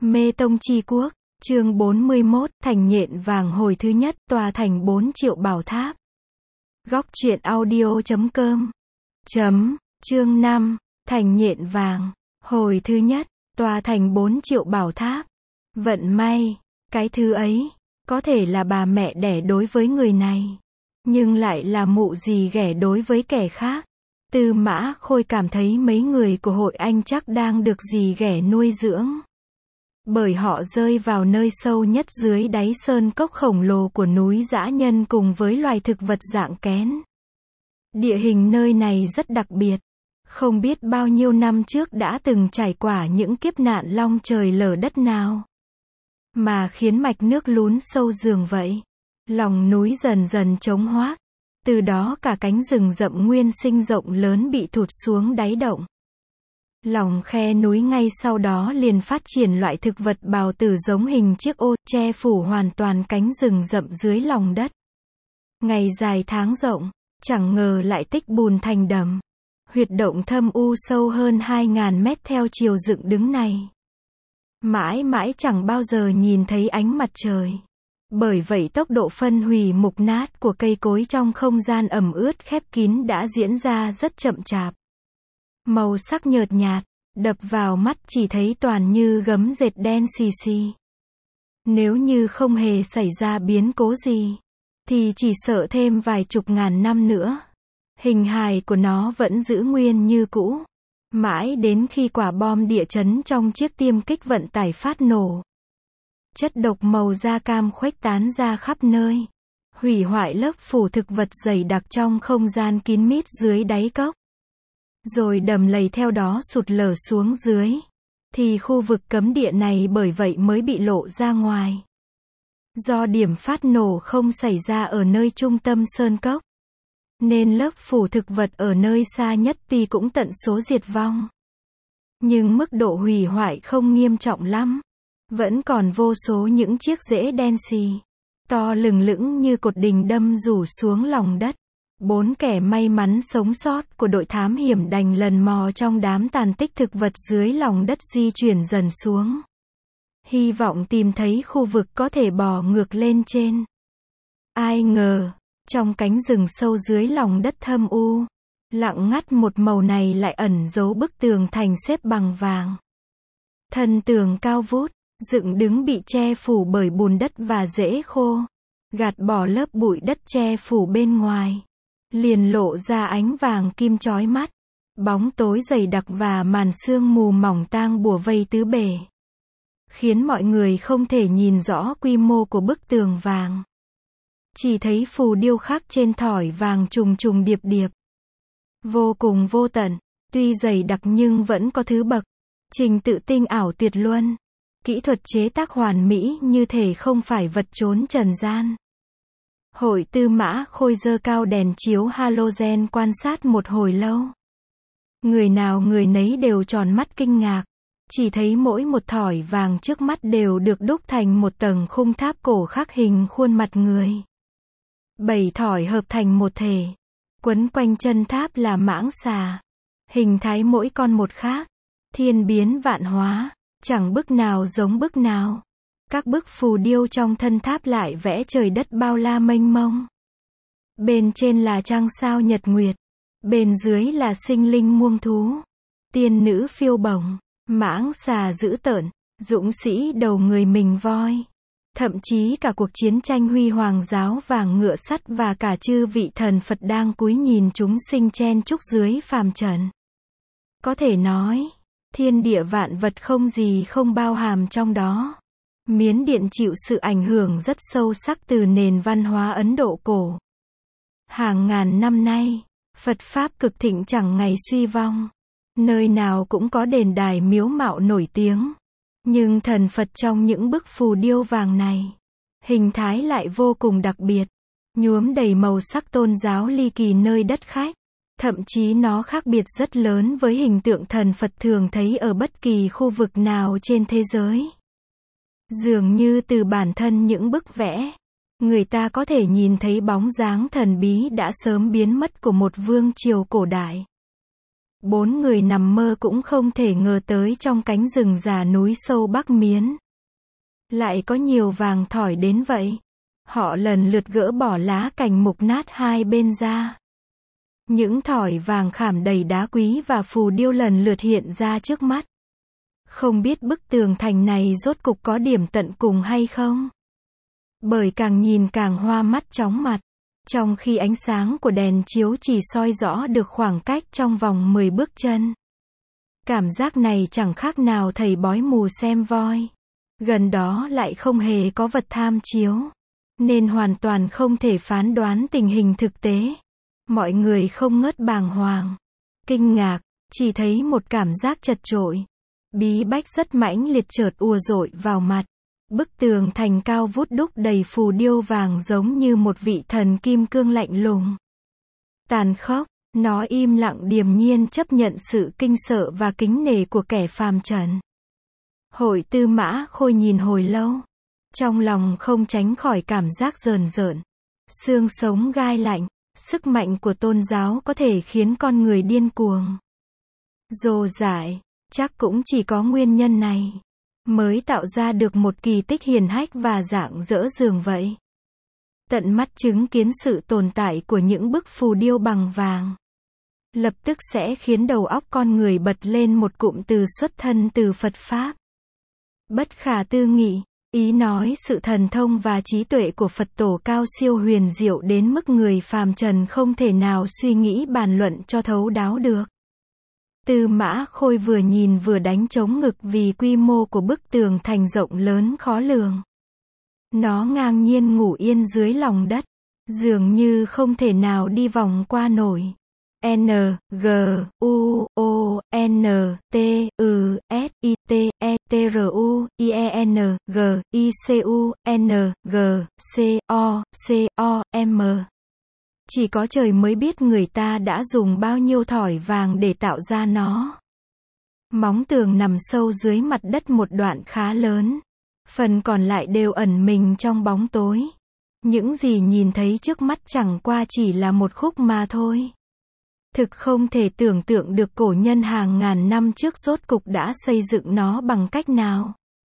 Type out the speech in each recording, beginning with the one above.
Mê Tông Chi Quốc, chương 41, Thành Nhện Vàng hồi thứ nhất, tòa thành 4 triệu bảo tháp. Góc truyện audio.com. Chương 5, Thành Nhện Vàng, hồi thứ nhất, tòa thành 4 triệu bảo tháp. Vận may, cái thứ ấy, có thể là bà mẹ đẻ đối với người này, nhưng lại là mụ gì ghẻ đối với kẻ khác. Tư Mã Khôi cảm thấy mấy người của hội anh chắc đang được gì ghẻ nuôi dưỡng. Bởi họ rơi vào nơi sâu nhất dưới đáy sơn cốc khổng lồ của núi dã nhân cùng với loài thực vật dạng kén. Địa hình nơi này rất đặc biệt. Không biết bao nhiêu năm trước đã từng trải qua những kiếp nạn long trời lở đất nào, mà khiến mạch nước lún sâu giường vậy. Lòng núi dần dần trống hoác. Từ đó cả cánh rừng rậm nguyên sinh rộng lớn bị thụt xuống đáy động. Lòng khe núi ngay sau đó liền phát triển loại thực vật bào tử giống hình chiếc ô, che phủ hoàn toàn cánh rừng rậm dưới lòng đất. Ngày dài tháng rộng, chẳng ngờ lại tích bùn thành đầm. Huyệt động thâm u sâu hơn 2.000 mét theo chiều dựng đứng này. Mãi mãi chẳng bao giờ nhìn thấy ánh mặt trời. Bởi vậy tốc độ phân hủy mục nát của cây cối trong không gian ẩm ướt khép kín đã diễn ra rất chậm chạp. Màu sắc nhợt nhạt, đập vào mắt chỉ thấy toàn như gấm dệt đen xì xì. Nếu như không hề xảy ra biến cố gì, thì chỉ sợ thêm vài chục ngàn năm nữa, hình hài của nó vẫn giữ nguyên như cũ. Mãi đến khi quả bom địa chấn trong chiếc tiêm kích vận tải phát nổ. Chất độc màu da cam khuếch tán ra khắp nơi, hủy hoại lớp phủ thực vật dày đặc trong không gian kín mít dưới đáy cốc. Rồi đầm lầy theo đó sụt lở xuống dưới. Thì khu vực cấm địa này bởi vậy mới bị lộ ra ngoài. Do điểm phát nổ không xảy ra ở nơi trung tâm sơn cốc, nên lớp phủ thực vật ở nơi xa nhất tuy cũng tận số diệt vong, nhưng mức độ hủy hoại không nghiêm trọng lắm. Vẫn còn vô số những chiếc rễ đen xì, to lừng lững như cột đình đâm rủ xuống lòng đất. 4 kẻ may mắn sống sót của đội thám hiểm đành lần mò trong đám tàn tích thực vật dưới lòng đất di chuyển dần xuống. Hy vọng tìm thấy khu vực có thể bò ngược lên trên. Ai ngờ, trong cánh rừng sâu dưới lòng đất thâm u, lặng ngắt một màu này lại ẩn giấu bức tường thành xếp bằng vàng. Thân tường cao vút, dựng đứng bị che phủ bởi bùn đất và rễ khô. Gạt bỏ lớp bụi đất che phủ bên ngoài, liền lộ ra ánh vàng kim chói mắt. Bóng tối dày đặc và màn sương mù mỏng tang bủa vây tứ bề, khiến mọi người không thể nhìn rõ quy mô của bức tường vàng. Chỉ thấy phù điêu khắc trên thỏi vàng trùng trùng điệp điệp, vô cùng vô tận. Tuy dày đặc nhưng vẫn có thứ bậc, trình tự tinh ảo tuyệt luân. Kỹ thuật chế tác hoàn mỹ như thể không phải vật trốn trần gian. Hội Tư Mã Khôi giơ cao đèn chiếu halogen quan sát một hồi lâu. Người nào người nấy đều tròn mắt kinh ngạc. Chỉ thấy mỗi một thỏi vàng trước mắt đều được đúc thành một tầng khung tháp cổ khắc hình khuôn mặt người. 7 thỏi hợp thành một thể. Quấn quanh chân tháp là mãng xà. Hình thái mỗi con một khác. Thiên biến vạn hóa. Chẳng bức nào giống bức nào. Các bức phù điêu trong thân tháp lại vẽ trời đất bao la mênh mông. Bên trên là trăng sao nhật nguyệt. Bên dưới là sinh linh muông thú. Tiên nữ phiêu bổng. Mãng xà dữ tợn. Dũng sĩ đầu người mình voi. Thậm chí cả cuộc chiến tranh huy hoàng giáo vàng ngựa sắt và cả chư vị thần Phật đang cúi nhìn chúng sinh chen chúc dưới phàm trần. Có thể nói, thiên địa vạn vật không gì không bao hàm trong đó. Miến Điện chịu sự ảnh hưởng rất sâu sắc từ nền văn hóa Ấn Độ cổ. Hàng ngàn năm nay, Phật Pháp cực thịnh chẳng ngày suy vong. Nơi nào cũng có đền đài miếu mạo nổi tiếng. Nhưng thần Phật trong những bức phù điêu vàng này, hình thái lại vô cùng đặc biệt. Nhuốm đầy màu sắc tôn giáo ly kỳ nơi đất khách. Thậm chí nó khác biệt rất lớn với hình tượng thần Phật thường thấy ở bất kỳ khu vực nào trên thế giới. Dường như từ bản thân những bức vẽ, người ta có thể nhìn thấy bóng dáng thần bí đã sớm biến mất của một vương triều cổ đại. 4 người nằm mơ cũng không thể ngờ tới trong cánh rừng già núi sâu Bắc Miến lại có nhiều vàng thỏi đến vậy. Họ lần lượt gỡ bỏ lá cành mục nát hai bên ra. Những thỏi vàng khảm đầy đá quý và phù điêu lần lượt hiện ra trước mắt. Không biết bức tường thành này rốt cục có điểm tận cùng hay không? Bởi càng nhìn càng hoa mắt chóng mặt. Trong khi ánh sáng của đèn chiếu chỉ soi rõ được khoảng cách trong vòng 10 bước chân. Cảm giác này chẳng khác nào thầy bói mù xem voi. Gần đó lại không hề có vật tham chiếu. Nên hoàn toàn không thể phán đoán tình hình thực tế. Mọi người không ngớt bàng hoàng, kinh ngạc, chỉ thấy một cảm giác chật chội, bí bách rất mãnh liệt chợt ùa dội vào mặt. Bức tường thành cao vút đúc đầy phù điêu vàng giống như một vị thần kim cương lạnh lùng. Tàn khốc, nó im lặng điềm nhiên chấp nhận sự kinh sợ và kính nể của kẻ phàm trần. Hội Tư Mã Khôi nhìn hồi lâu. Trong lòng không tránh khỏi cảm giác rờn rợn. Xương sống gai lạnh. Sức mạnh của tôn giáo có thể khiến con người điên cuồng. Dồ dại, chắc cũng chỉ có nguyên nhân này mới tạo ra được một kỳ tích hiển hách và rạng rỡ dường vậy. Tận mắt chứng kiến sự tồn tại của những bức phù điêu bằng vàng, lập tức sẽ khiến đầu óc con người bật lên một cụm từ xuất thân từ Phật Pháp. Bất khả tư nghị. Ý nói sự thần thông và trí tuệ của Phật tổ cao siêu huyền diệu đến mức người phàm trần không thể nào suy nghĩ bàn luận cho thấu đáo được. Tư Mã Khôi vừa nhìn vừa đánh trống ngực vì quy mô của bức tường thành rộng lớn khó lường. Nó ngang nhiên ngủ yên dưới lòng đất, dường như không thể nào đi vòng qua nổi. N, G, U, O, N, T, U, S, I, T, E, T, R, U, I, E, N, G, I, C, U, N, G, C, O, C, O, M. Chỉ có trời mới biết người ta đã dùng bao nhiêu thỏi vàng để tạo ra nó. Móng tường nằm sâu dưới mặt đất một đoạn khá lớn. Phần còn lại đều ẩn mình trong bóng tối. Những gì nhìn thấy trước mắt chẳng qua chỉ là một khúc mà thôi. Thực không thể tưởng tượng được cổ nhân hàng ngàn năm trước rốt cục đã xây dựng nó bằng cách nào.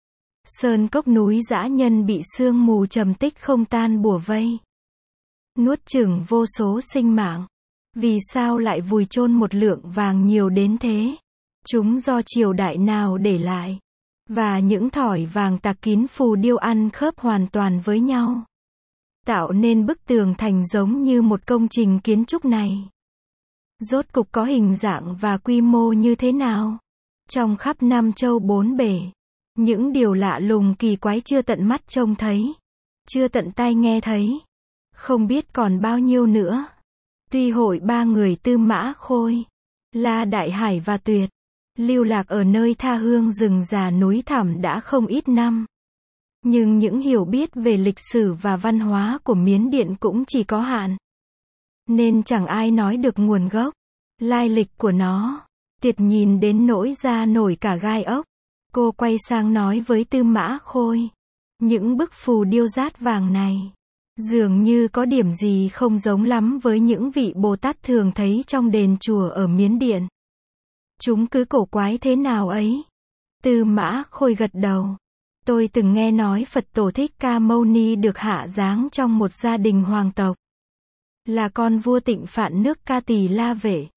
Sơn cốc núi dã nhân bị sương mù trầm tích không tan bủa vây, nuốt chửng vô số sinh mạng. Vì sao lại vùi chôn một lượng vàng nhiều đến thế? Chúng do triều đại nào để lại? Và những thỏi vàng tạc kín phù điêu ăn khớp hoàn toàn với nhau, tạo nên bức tường thành giống như một công trình kiến trúc này. Rốt cục có hình dạng và quy mô như thế nào? Trong khắp năm châu bốn bể, những điều lạ lùng kỳ quái chưa tận mắt trông thấy, chưa tận tai nghe thấy, không biết còn bao nhiêu nữa. Tuy hội ba người Tư Mã Khôi, La Đại Hải và Tuyệt lưu lạc ở nơi tha hương rừng già núi thẳm đã không ít năm, nhưng những hiểu biết về lịch sử và văn hóa của Miến Điện cũng chỉ có hạn, nên chẳng ai nói được nguồn gốc, lai lịch của nó. Tuyệt nhìn đến nỗi da nổi cả gai ốc. Cô quay sang nói với Tư Mã Khôi, những bức phù điêu dát vàng này dường như có điểm gì không giống lắm với những vị Bồ Tát thường thấy trong đền chùa ở Miến Điện. Chúng cứ cổ quái thế nào ấy? Tư Mã Khôi gật đầu. Tôi từng nghe nói Phật tổ Thích Ca Mâu Ni được hạ giáng trong một gia đình hoàng tộc, là con vua Tịnh Phạn nước Ca Tỳ La Vệ.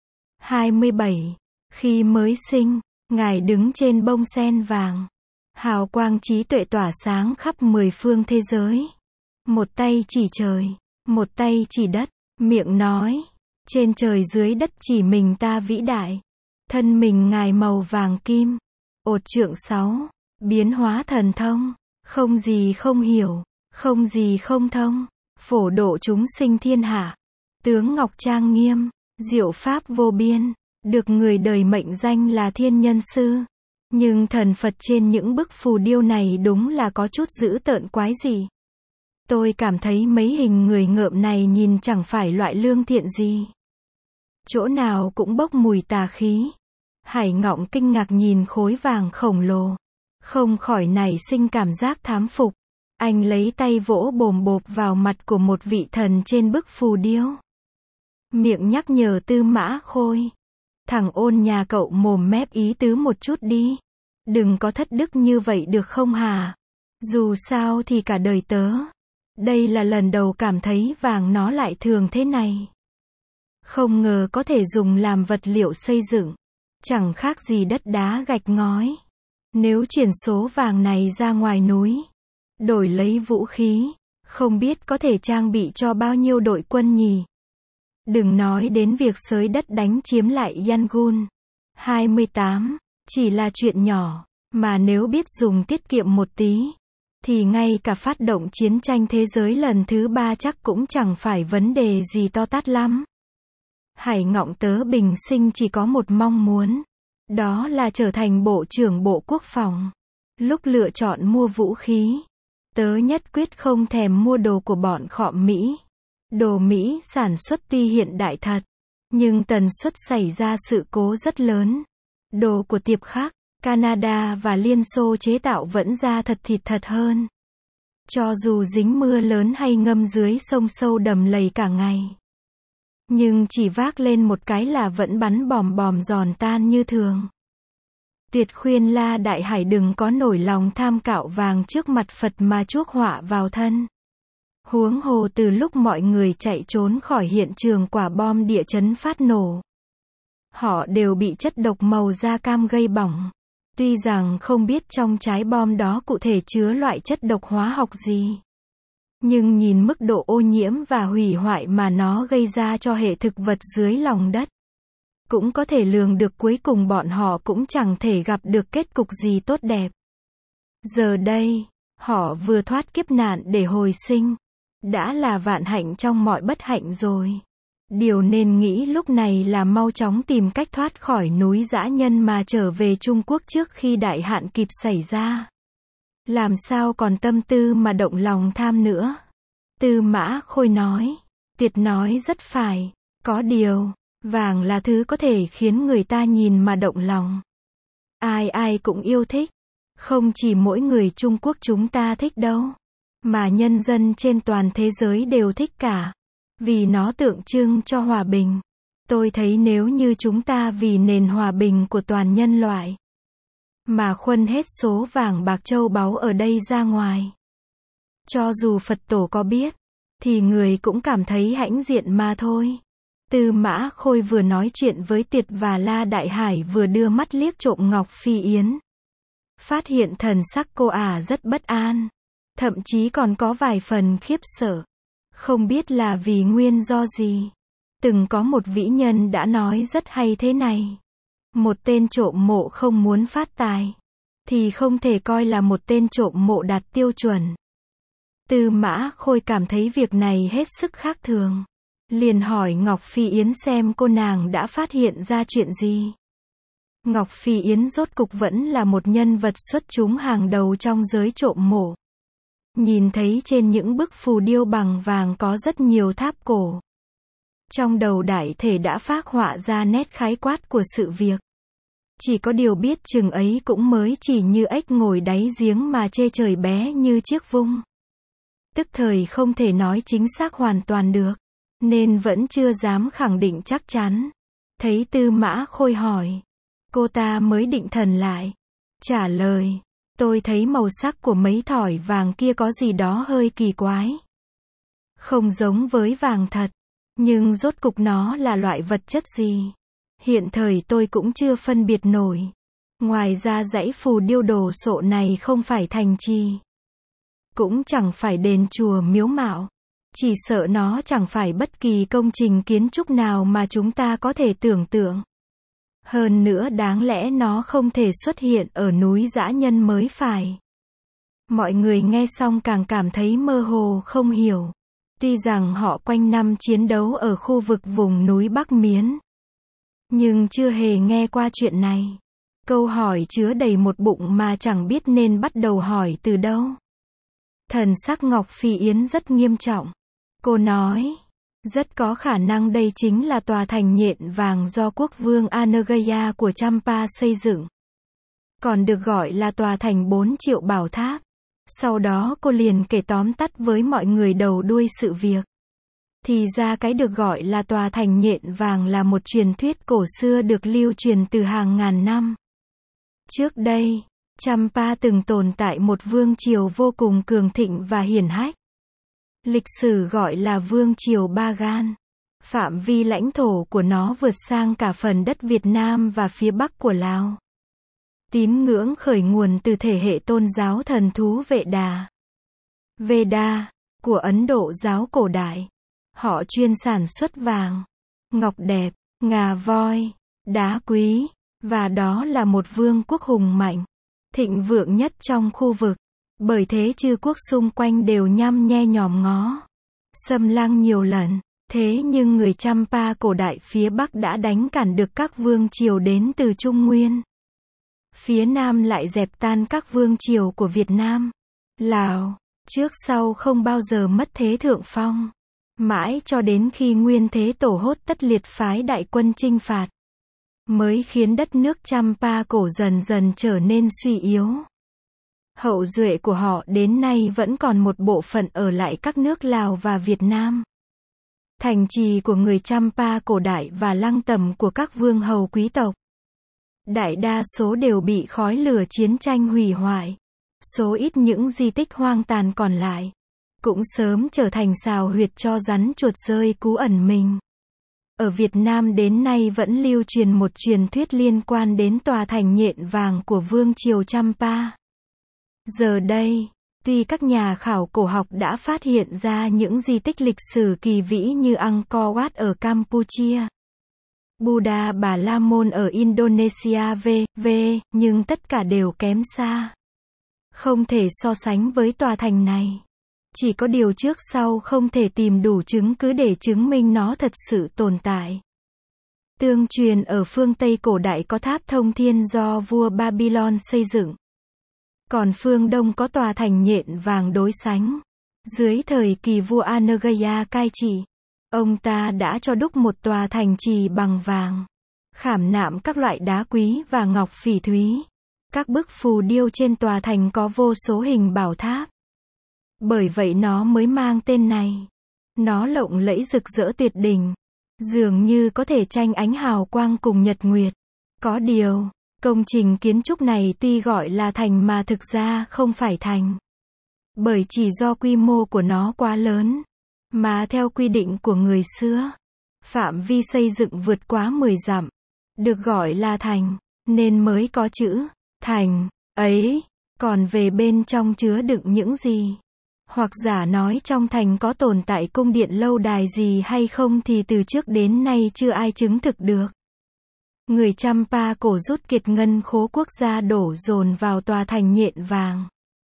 27. Khi mới sinh, Ngài đứng trên bông sen vàng. Hào quang trí tuệ tỏa sáng khắp 10 phương thế giới. Một tay chỉ trời, một tay chỉ đất, miệng nói, trên trời dưới đất chỉ mình ta vĩ đại. Thân mình Ngài màu vàng kim, ột trượng 6, biến hóa thần thông, không gì không hiểu, không gì không thông, phổ độ chúng sinh thiên hạ. Tướng ngọc trang nghiêm, diệu pháp vô biên, được người đời mệnh danh là thiên nhân sư. Nhưng thần Phật trên những bức phù điêu này đúng là có chút dữ tợn quái dị. Tôi cảm thấy mấy hình người ngợm này nhìn chẳng phải loại lương thiện gì. Chỗ nào cũng bốc mùi tà khí. Hải Ngọng kinh ngạc nhìn khối vàng khổng lồ, không khỏi nảy sinh cảm giác thán phục. Anh lấy tay vỗ bồm bộp vào mặt của một vị thần trên bức phù điêu, miệng nhắc nhở Tư Mã Khôi. Thằng ôn nhà cậu mồm mép ý tứ một chút đi. Đừng có thất đức như vậy được không hả? Dù sao thì cả đời tớ. Đây là lần đầu cảm thấy vàng nó lại thường thế này. Không ngờ có thể dùng làm vật liệu xây dựng. Chẳng khác gì đất đá gạch ngói. Nếu chuyển số vàng này ra ngoài núi, đổi lấy vũ khí, không biết có thể trang bị cho bao nhiêu đội quân nhỉ? Đừng nói đến việc xới đất đánh chiếm lại Yangon. 28, chỉ là chuyện nhỏ, mà nếu biết dùng tiết kiệm một tí, thì ngay cả phát động chiến tranh thế giới lần thứ 3 chắc cũng chẳng phải vấn đề gì to tát lắm. Hải Ngọng tớ bình sinh chỉ có một mong muốn. Đó là trở thành Bộ trưởng Bộ Quốc phòng. Lúc lựa chọn mua vũ khí, tớ nhất quyết không thèm mua đồ của bọn khọm Mỹ. Đồ Mỹ sản xuất tuy hiện đại thật, nhưng tần suất xảy ra sự cố rất lớn. Đồ của tiệp khác, Canada và Liên Xô chế tạo vẫn ra thật thịt thật hơn. Cho dù dính mưa lớn hay ngâm dưới sông sâu đầm lầy cả ngày. Nhưng chỉ vác lên một cái là vẫn bắn bòm bòm giòn tan như thường. Tuyệt khuyên La Đại Hải đừng có nổi lòng tham cạo vàng trước mặt Phật mà chuốc họa vào thân. Huống hồ từ lúc mọi người chạy trốn khỏi hiện trường quả bom địa chấn phát nổ, họ đều bị chất độc màu da cam gây bỏng. Tuy rằng không biết trong trái bom đó cụ thể chứa loại chất độc hóa học gì, nhưng nhìn mức độ ô nhiễm và hủy hoại mà nó gây ra cho hệ thực vật dưới lòng đất, cũng có thể lường được cuối cùng bọn họ cũng chẳng thể gặp được kết cục gì tốt đẹp. Giờ đây, họ vừa thoát kiếp nạn để hồi sinh, đã là vạn hạnh trong mọi bất hạnh rồi. Điều nên nghĩ lúc này là mau chóng tìm cách thoát khỏi núi dã nhân mà trở về Trung Quốc trước khi đại hạn kịp xảy ra. Làm sao còn tâm tư mà động lòng tham nữa. Tư Mã Khôi nói. Tiệt nói rất phải. Có điều, vàng là thứ có thể khiến người ta nhìn mà động lòng. Ai ai cũng yêu thích. Không chỉ mỗi người Trung Quốc chúng ta thích đâu, mà nhân dân trên toàn thế giới đều thích cả. Vì nó tượng trưng cho hòa bình. Tôi thấy nếu như chúng ta vì nền hòa bình của toàn nhân loại mà khuân hết số vàng bạc châu báu ở đây ra ngoài, cho dù Phật tổ có biết, thì người cũng cảm thấy hãnh diện mà thôi. Tư Mã Khôi vừa nói chuyện với Tiệt và La Đại Hải vừa đưa mắt liếc trộm Ngọc Phi Yến. Phát hiện thần sắc cô ả rất bất an. Thậm chí còn có vài phần khiếp sợ. Không biết là vì nguyên do gì. Từng có một vĩ nhân đã nói rất hay thế này. Một tên trộm mộ không muốn phát tài, thì không thể coi là một tên trộm mộ đạt tiêu chuẩn. Tư Mã Khôi cảm thấy việc này hết sức khác thường. Liền hỏi Ngọc Phi Yến xem cô nàng đã phát hiện ra chuyện gì. Ngọc Phi Yến rốt cục vẫn là một nhân vật xuất chúng hàng đầu trong giới trộm mộ. Nhìn thấy trên những bức phù điêu bằng vàng có rất nhiều tháp cổ. Trong đầu đại thể đã phác họa ra nét khái quát của sự việc. Chỉ có điều biết chừng ấy cũng mới chỉ như ếch ngồi đáy giếng mà chê trời bé như chiếc vung. Tức thời không thể nói chính xác hoàn toàn được, nên vẫn chưa dám khẳng định chắc chắn. Thấy Tư Mã Khôi hỏi, cô ta mới định thần lại. Trả lời, tôi thấy màu sắc của mấy thỏi vàng kia có gì đó hơi kỳ quái. Không giống với vàng thật, nhưng rốt cục nó là loại vật chất gì? Hiện thời tôi cũng chưa phân biệt nổi. Ngoài ra dãy phù điêu đồ sộ này không phải thành trì, cũng chẳng phải đền chùa miếu mạo. Chỉ sợ nó chẳng phải bất kỳ công trình kiến trúc nào mà chúng ta có thể tưởng tượng. Hơn nữa đáng lẽ nó không thể xuất hiện ở núi dã nhân mới phải. Mọi người nghe xong càng cảm thấy mơ hồ không hiểu. Tuy rằng họ quanh năm chiến đấu ở khu vực vùng núi Bắc Miến, nhưng chưa hề nghe qua chuyện này. Câu hỏi chứa đầy một bụng mà chẳng biết nên bắt đầu hỏi từ đâu. Thần sắc Ngọc Phi Yến rất nghiêm trọng. Cô nói, rất có khả năng đây chính là tòa thành nhện vàng do quốc vương Anagaya của Champa xây dựng. Còn được gọi là tòa thành 4 triệu bảo tháp. Sau đó cô liền kể tóm tắt với mọi người đầu đuôi sự việc. Thì ra cái được gọi là tòa thành nhện vàng là một truyền thuyết cổ xưa được lưu truyền từ hàng ngàn năm. Trước đây, Champa từng tồn tại một vương triều vô cùng cường thịnh và hiển hách. Lịch sử gọi là vương triều Bagan. Phạm vi lãnh thổ của nó vượt sang cả phần đất Việt Nam và phía bắc của Lào. Tín ngưỡng khởi nguồn từ thể hệ tôn giáo thần thú Vệ Đà, Veda, của Ấn Độ giáo cổ đại. Họ chuyên sản xuất vàng, ngọc đẹp, ngà voi, đá quý, và đó là một vương quốc hùng mạnh, thịnh vượng nhất trong khu vực. Bởi thế chư quốc xung quanh đều nhăm nhe nhòm ngó, xâm lăng nhiều lần. Thế nhưng người Champa cổ đại phía Bắc đã đánh cản được các vương triều đến từ Trung Nguyên. Phía Nam lại dẹp tan các vương triều của Việt Nam, Lào, trước sau không bao giờ mất thế thượng phong. Mãi cho đến khi Nguyên Thế Tổ Hốt Tất liệt phái đại quân chinh phạt, mới khiến đất nước Champa cổ dần dần trở nên suy yếu. Hậu duệ của họ đến nay vẫn còn một bộ phận ở lại các nước Lào và Việt Nam. Thành trì của người Champa cổ đại và lăng tẩm của các vương hầu quý tộc, đại đa số đều bị khói lửa chiến tranh hủy hoại. Số ít những di tích hoang tàn còn lại, cũng sớm trở thành sào huyệt cho rắn chuột rơi cú ẩn mình. Ở Việt Nam đến nay vẫn lưu truyền một truyền thuyết liên quan đến tòa thành nhện vàng của vương triều Champa. Giờ đây, tuy các nhà khảo cổ học đã phát hiện ra những di tích lịch sử kỳ vĩ như Angkor Wat ở Campuchia, Buddha Bà La Môn ở Indonesia v.v., nhưng tất cả đều kém xa. Không thể so sánh với tòa thành này. Chỉ có điều trước sau không thể tìm đủ chứng cứ để chứng minh nó thật sự tồn tại. Tương truyền ở phương Tây cổ đại có tháp thông thiên do vua Babylon xây dựng. Còn phương Đông có tòa thành nhện vàng đối sánh. Dưới thời kỳ vua Anagaya cai trị, ông ta đã cho đúc một tòa thành trì bằng vàng, khảm nạm các loại đá quý và ngọc phỉ thúy. Các bức phù điêu trên tòa thành có vô số hình bảo tháp. Bởi vậy nó mới mang tên này. Nó lộng lẫy rực rỡ tuyệt đỉnh, dường như có thể tranh ánh hào quang cùng nhật nguyệt. Có điều, công trình kiến trúc này tuy gọi là thành mà thực ra không phải thành. Bởi chỉ do quy mô của nó quá lớn, mà theo quy định của người xưa, phạm vi xây dựng vượt quá 10 dặm, được gọi là thành, nên mới có chữ thành ấy. Còn về bên trong chứa đựng những gì, hoặc giả nói trong thành có tồn tại cung điện lâu đài gì hay không thì từ trước đến nay chưa ai chứng thực được. Người Champa cổ rút kiệt ngân khố quốc gia đổ dồn vào tòa thành nhện vàng.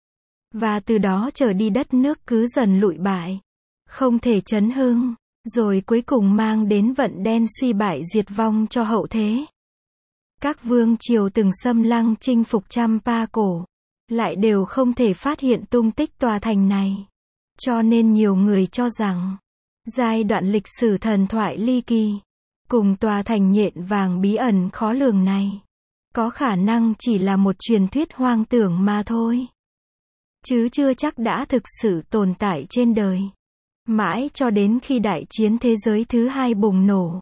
Và từ đó trở đi đất nước cứ dần lụi bại, không thể chấn hưng, rồi cuối cùng mang đến vận đen suy bại diệt vong cho hậu thế. Các vương triều từng xâm lăng chinh phục Champa cổ, lại đều không thể phát hiện tung tích tòa thành này. Cho nên nhiều người cho rằng, giai đoạn lịch sử thần thoại ly kỳ, cùng tòa thành nhện vàng bí ẩn khó lường này, có khả năng chỉ là một truyền thuyết hoang tưởng mà thôi. Chứ chưa chắc đã thực sự tồn tại trên đời. Mãi cho đến khi đại chiến thế giới thứ hai bùng nổ,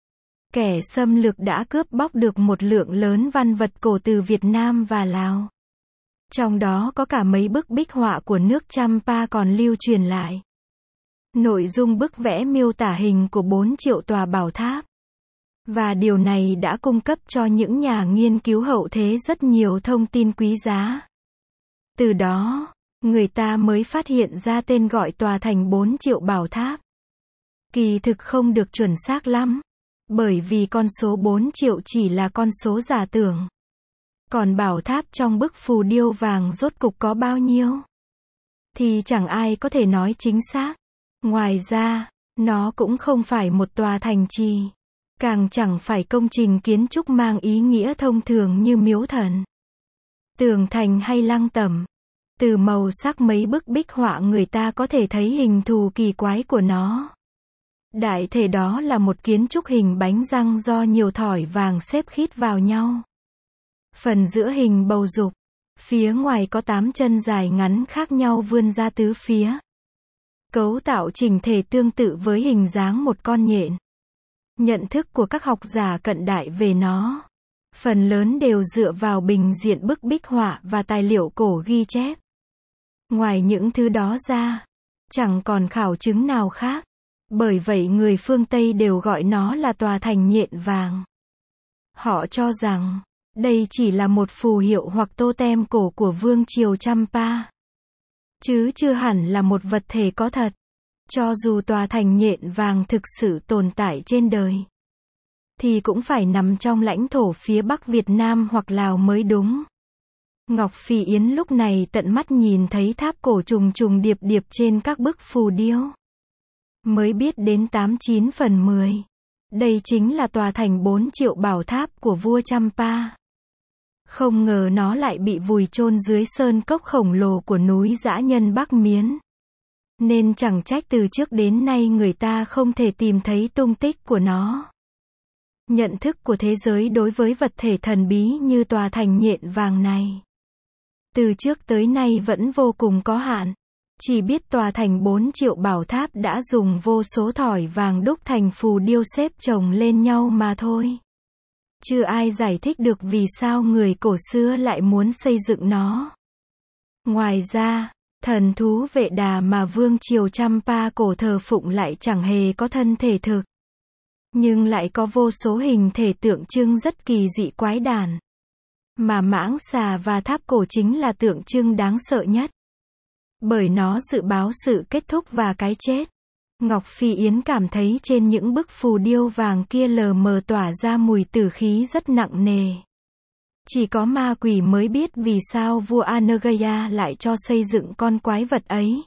kẻ xâm lược đã cướp bóc được một lượng lớn văn vật cổ từ Việt Nam và Lào. Trong đó có cả mấy bức bích họa của nước Champa còn lưu truyền lại. Nội dung bức vẽ miêu tả hình của 4 triệu tòa bảo tháp. Và điều này đã cung cấp cho những nhà nghiên cứu hậu thế rất nhiều thông tin quý giá. Từ đó, người ta mới phát hiện ra tên gọi tòa thành 4 triệu bảo tháp. Kỳ thực không được chuẩn xác lắm, bởi vì con số 4 triệu chỉ là con số giả tưởng. Còn bảo tháp trong bức phù điêu vàng rốt cục có bao nhiêu, thì chẳng ai có thể nói chính xác. Ngoài ra, nó cũng không phải một tòa thành trì, càng chẳng phải công trình kiến trúc mang ý nghĩa thông thường như miếu thần, tường thành hay lăng tẩm. Từ màu sắc mấy bức bích họa người ta có thể thấy hình thù kỳ quái của nó. Đại thể đó là một kiến trúc hình bánh răng do nhiều thỏi vàng xếp khít vào nhau. Phần giữa hình bầu dục, phía ngoài có 8 chân dài ngắn khác nhau vươn ra tứ phía. Cấu tạo chỉnh thể tương tự với hình dáng một con nhện. Nhận thức của các học giả cận đại về nó, phần lớn đều dựa vào bình diện bức bích họa và tài liệu cổ ghi chép. Ngoài những thứ đó ra, chẳng còn khảo chứng nào khác. Bởi vậy người phương Tây đều gọi nó là tòa thành nhện vàng. Họ cho rằng, đây chỉ là một phù hiệu hoặc totem cổ của vương triều Champa, chứ chưa hẳn là một vật thể có thật. Cho dù tòa thành nhện vàng thực sự tồn tại trên đời, thì cũng phải nằm trong lãnh thổ phía Bắc Việt Nam hoặc Lào mới đúng. Ngọc Phi Yến lúc này tận mắt nhìn thấy tháp cổ trùng trùng điệp điệp trên các bức phù điêu, mới biết đến 89 phần 10. Đây chính là tòa thành 4 triệu bảo tháp của vua Champa. Không ngờ nó lại bị vùi chôn dưới sơn cốc khổng lồ của núi Dã Nhân Bắc Miến. Nên chẳng trách từ trước đến nay người ta không thể tìm thấy tung tích của nó. Nhận thức của thế giới đối với vật thể thần bí như tòa thành nhện vàng này, từ trước tới nay vẫn vô cùng có hạn. Chỉ biết tòa thành 4 triệu bảo tháp đã dùng vô số thỏi vàng đúc thành phù điêu xếp chồng lên nhau mà thôi. Chưa ai giải thích được vì sao người cổ xưa lại muốn xây dựng nó. Ngoài ra, thần thú Vệ Đà mà vương triều Champa cổ thờ phụng lại chẳng hề có thân thể thực, nhưng lại có vô số hình thể tượng trưng rất kỳ dị quái đản. Mà mãng xà và tháp cổ chính là tượng trưng đáng sợ nhất, bởi nó dự báo sự kết thúc và cái chết. Ngọc Phi Yến cảm thấy trên những bức phù điêu vàng kia lờ mờ tỏa ra mùi tử khí rất nặng nề. Chỉ có ma quỷ mới biết vì sao vua Anagaya lại cho xây dựng con quái vật ấy.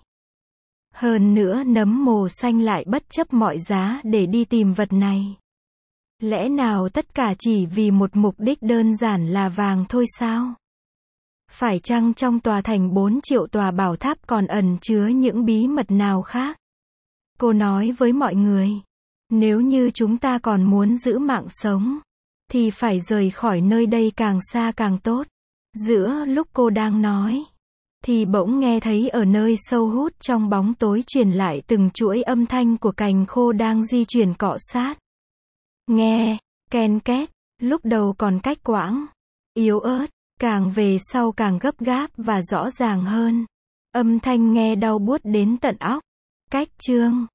Hơn nữa nấm mồ xanh lại bất chấp mọi giá để đi tìm vật này. Lẽ nào tất cả chỉ vì một mục đích đơn giản là vàng thôi sao? Phải chăng trong tòa thành 4 triệu tòa bảo tháp còn ẩn chứa những bí mật nào khác? Cô nói với mọi người, nếu như chúng ta còn muốn giữ mạng sống, thì phải rời khỏi nơi đây càng xa càng tốt. Giữa lúc cô đang nói, thì bỗng nghe thấy ở nơi sâu hút trong bóng tối truyền lại từng chuỗi âm thanh của cành khô đang di chuyển cọ sát. Nghe, ken két, lúc đầu còn cách quãng, yếu ớt, càng về sau càng gấp gáp và rõ ràng hơn. Âm thanh nghe đau buốt đến tận óc. Cách chương